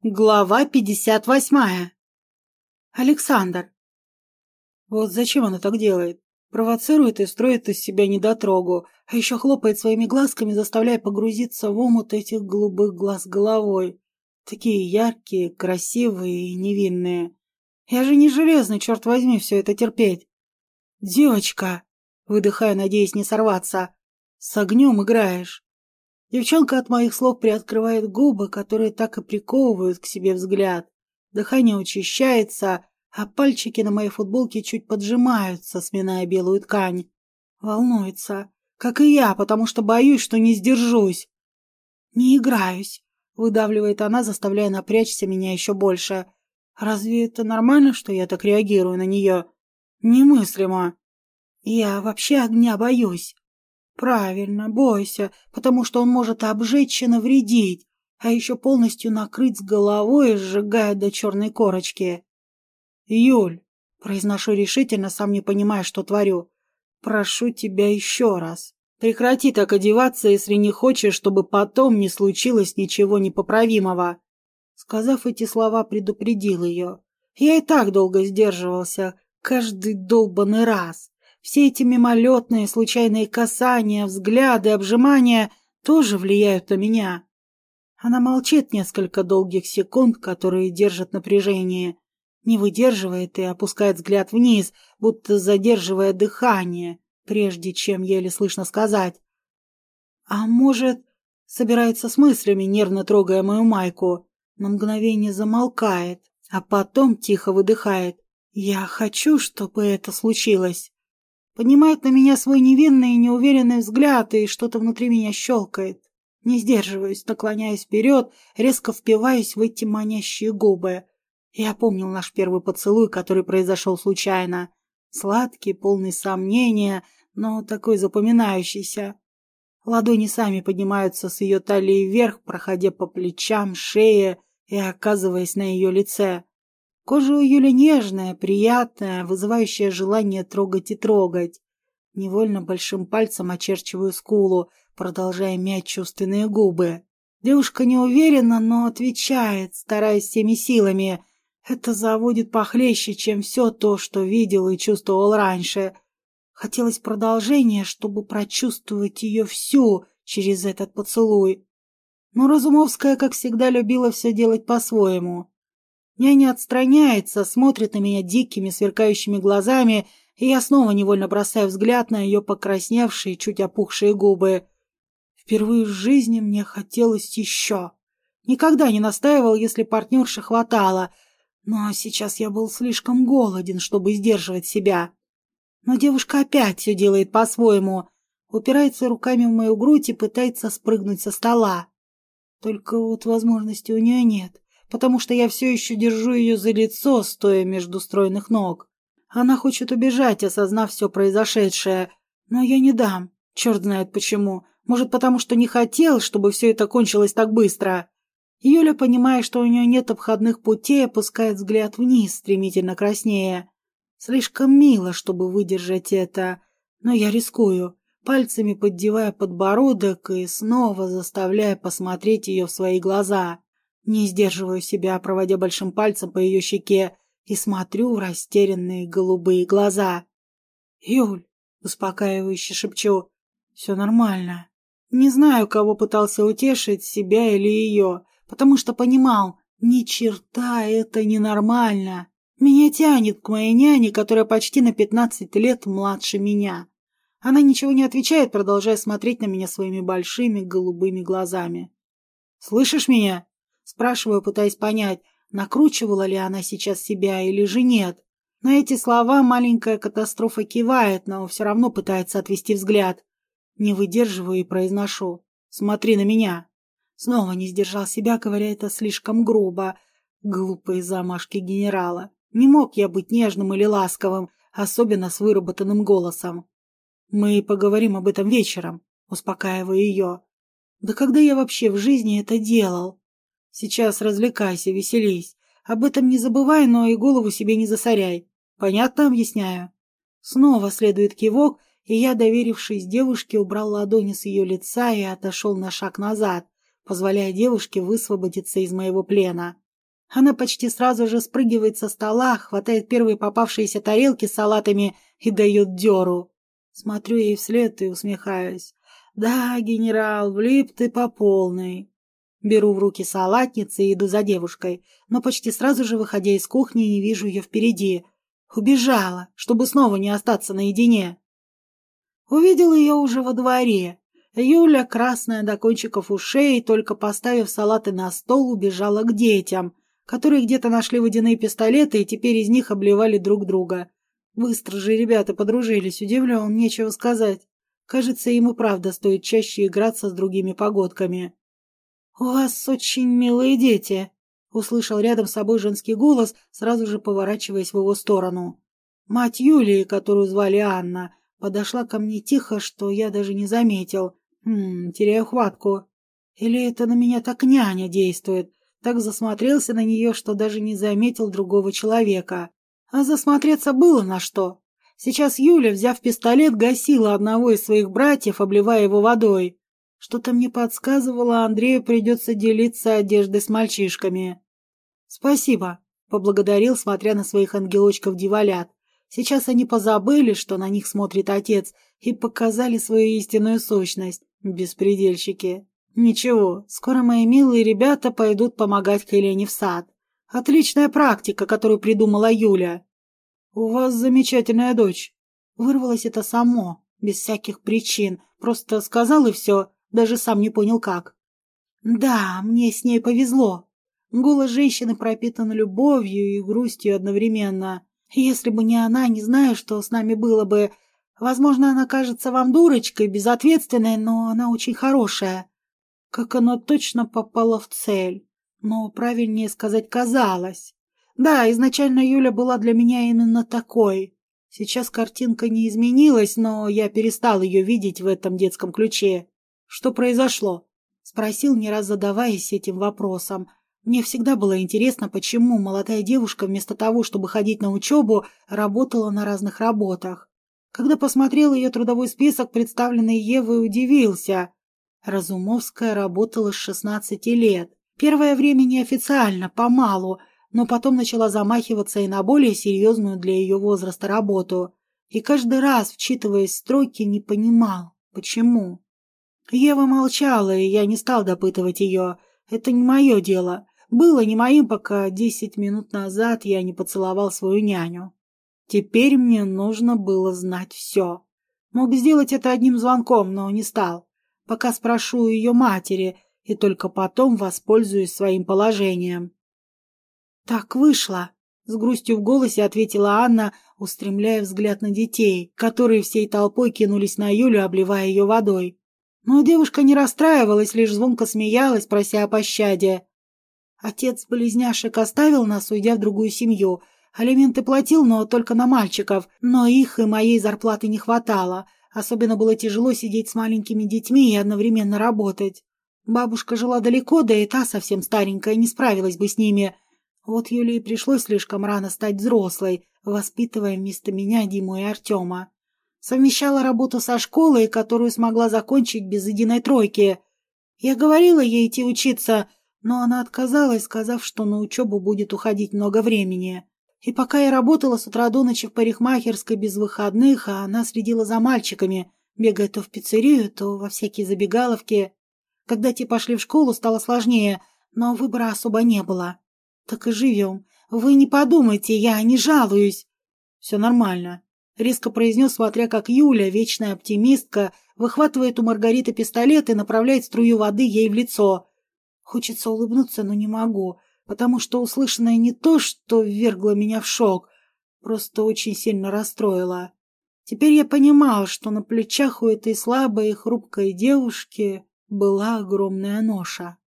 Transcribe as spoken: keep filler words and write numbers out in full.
Глава пятьдесят восьмая. Александр. Вот зачем она так делает? Провоцирует и строит из себя недотрогу, а еще хлопает своими глазками, заставляя погрузиться в омут этих голубых глаз головой. Такие яркие, красивые и невинные. Я же не железный, черт возьми, все это терпеть. Девочка, выдыхаю, надеясь не сорваться, с огнем играешь. Девчонка от моих слов приоткрывает губы, которые так и приковывают к себе взгляд. Дыхание учащается, а пальчики на моей футболке чуть поджимаются, сминая белую ткань. Волнуется, как и я, потому что боюсь, что не сдержусь. «Не играюсь», — выдавливает она, заставляя напрячься меня еще больше. «Разве это нормально, что я так реагирую на нее? Немыслимо. Я вообще огня боюсь». «Правильно, бойся, потому что он может обжечь и навредить, а еще полностью накрыть с головой, сжигая до черной корочки». «Юль», — произношу решительно, сам не понимая, что творю, — «прошу тебя еще раз. Прекрати так одеваться, если не хочешь, чтобы потом не случилось ничего непоправимого». Сказав эти слова, предупредил ее. Я и так долго сдерживался, каждый долбаный раз. Все эти мимолетные, случайные касания, взгляды, обжимания тоже влияют на меня. Она молчит несколько долгих секунд, которые держат напряжение, не выдерживает и опускает взгляд вниз, будто задерживая дыхание, прежде чем еле слышно сказать. А может, собирается с мыслями, нервно трогая мою майку, на мгновение замолкает, а потом тихо выдыхает. Я хочу, чтобы это случилось. Поднимает на меня свой невинный и неуверенный взгляд, и что-то внутри меня щелкает. Не сдерживаюсь, наклоняюсь вперед, резко впиваюсь в эти манящие губы. Я помнил наш первый поцелуй, который произошел случайно. Сладкий, полный сомнения, но такой запоминающийся. Ладони сами поднимаются с ее талии вверх, проходя по плечам, шее и оказываясь на ее лице. Кожа у Юли нежная, приятная, вызывающая желание трогать и трогать. Невольно большим пальцем очерчиваю скулу, продолжая мять чувственные губы. Девушка не уверена, но отвечает, стараясь всеми силами. Это заводит похлеще, чем все то, что видел и чувствовал раньше. Хотелось продолжения, чтобы прочувствовать ее всю через этот поцелуй. Но Разумовская, как всегда, любила все делать по-своему. Няня отстраняется, смотрит на меня дикими, сверкающими глазами, и я снова невольно бросаю взгляд на ее покрасневшие, чуть опухшие губы. Впервые в жизни мне хотелось еще. Никогда не настаивал, если партнерши хватало, но сейчас я был слишком голоден, чтобы сдерживать себя. Но девушка опять все делает по-своему, упирается руками в мою грудь и пытается спрыгнуть со стола. Только вот возможности у нее нет, потому что я все еще держу ее за лицо, стоя между стройных ног. Она хочет убежать, осознав все произошедшее, но я не дам, черт знает почему. Может, потому что не хотел, чтобы все это кончилось так быстро. Юля, понимая, что у нее нет обходных путей, опускает взгляд вниз, стремительно краснея. Слишком мило, чтобы выдержать это, но я рискую, пальцами поддевая подбородок и снова заставляя посмотреть ее в свои глаза. Не сдерживаю себя, проводя большим пальцем по ее щеке, и смотрю в растерянные голубые глаза. «Юль», — успокаивающе шепчу, — «все нормально». Не знаю, кого пытался утешить, себя или ее, потому что понимал, ни черта это ненормально. Меня тянет к моей няне, которая почти на пятнадцать лет младше меня. Она ничего не отвечает, продолжая смотреть на меня своими большими голубыми глазами. «Слышишь меня?» — спрашиваю, пытаясь понять, накручивала ли она сейчас себя или же нет. На эти слова маленькая катастрофа кивает, но все равно пытается отвести взгляд. Не выдерживаю и произношу: «Смотри на меня». Снова не сдержал себя, говоря это слишком грубо. Глупые замашки генерала. Не мог я быть нежным или ласковым, особенно с выработанным голосом. «Мы поговорим об этом вечером», — успокаиваю ее. «Да когда я вообще в жизни это делал? Сейчас развлекайся, веселись. Об этом не забывай, но и голову себе не засоряй. Понятно объясняю?» Снова следует кивок, и я, доверившись девушке, убрал ладони с ее лица и отошел на шаг назад, позволяя девушке высвободиться из моего плена. Она почти сразу же спрыгивает со стола, хватает первые попавшиеся тарелки с салатами и дает дёру. Смотрю ей вслед и усмехаюсь. Да, генерал, влип ты по полной. Беру в руки салатницы и иду за девушкой, но почти сразу же, выходя из кухни, не вижу ее впереди. Убежала, чтобы снова не остаться наедине. Увидел ее уже во дворе. Юля, красная до кончиков ушей, только поставив салаты на стол, убежала к детям, которые где-то нашли водяные пистолеты и теперь из них обливали друг друга. Быстро же ребята подружились, удивлен, нечего сказать. Кажется, им и правда стоит чаще играться с другими погодками. «У вас очень милые дети», — услышал рядом с собой женский голос, сразу же поворачиваясь в его сторону. Мать Юлии, которую звали Анна, подошла ко мне тихо, что я даже не заметил. Хм, теряю хватку. Или это на меня так няня действует? Так засмотрелся на нее, что даже не заметил другого человека. А засмотреться было на что. Сейчас Юля, взяв пистолет, гасила одного из своих братьев, обливая его водой. Что-то мне подсказывало, Андрею придется делиться одеждой с мальчишками. «Спасибо», — поблагодарил, смотря на своих ангелочков-дьяволят. Сейчас они позабыли, что на них смотрит отец, и показали свою истинную сущность. Беспредельщики. Ничего, скоро мои милые ребята пойдут помогать Кайлене в сад. Отличная практика, которую придумала Юля. «У вас замечательная дочь». Вырвалось это само, без всяких причин. Просто сказал и все, даже сам не понял как. «Да, мне с ней повезло». Голос женщины пропитан любовью и грустью одновременно. Если бы не она, не знаю, что с нами было бы. Возможно, она кажется вам дурочкой, безответственной, но она очень хорошая. Как она точно попала в цель. Но правильнее сказать «казалось». Да, изначально Юля была для меня именно такой. Сейчас картинка не изменилась, но я перестал ее видеть в этом детском ключе. «Что произошло?» — спросил, не раз задаваясь этим вопросом. Мне всегда было интересно, почему молодая девушка вместо того, чтобы ходить на учебу, работала на разных работах. Когда посмотрел ее трудовой список, представленный Евой, удивился. Разумовская работала с шестнадцати лет. Первое время неофициально, помалу, но потом начала замахиваться и на более серьезную для ее возраста работу. И каждый раз, вчитываясь в строки, не понимал, почему. Ева молчала, и я не стал допытывать ее. Это не мое дело. Было не моим, пока десять минут назад я не поцеловал свою няню. Теперь мне нужно было знать все. Мог сделать это одним звонком, но не стал. Пока спрошу у ее матери, и только потом воспользуюсь своим положением. «Так вышло», — с грустью в голосе ответила Анна, устремляя взгляд на детей, которые всей толпой кинулись на Юлю, обливая ее водой. Но девушка не расстраивалась, лишь звонко смеялась, прося о пощаде. Отец близняшек оставил нас, уйдя в другую семью. Алименты платил, но только на мальчиков, но их и моей зарплаты не хватало. Особенно было тяжело сидеть с маленькими детьми и одновременно работать. Бабушка жила далеко, да и та совсем старенькая, не справилась бы с ними. Вот Юлии пришлось слишком рано стать взрослой, воспитывая вместо меня Диму и Артема. Совмещала работу со школой, которую смогла закончить без единой тройки. Я говорила ей идти учиться, но она отказалась, сказав, что на учебу будет уходить много времени. И пока я работала с утра до ночи в парикмахерской без выходных, а она следила за мальчиками, бегая то в пиццерию, то во всякие забегаловки. Когда те пошли в школу, стало сложнее, но выбора особо не было. Так и живем. Вы не подумайте, я не жалуюсь. Все нормально. Резко произнес, смотря как Юля, вечная оптимистка, выхватывает у Маргариты пистолет и направляет струю воды ей в лицо. Хочется улыбнуться, но не могу, потому что услышанное не то, что ввергло меня в шок, просто очень сильно расстроило. Теперь я понимал, что на плечах у этой слабой и хрупкой девушки была огромная ноша.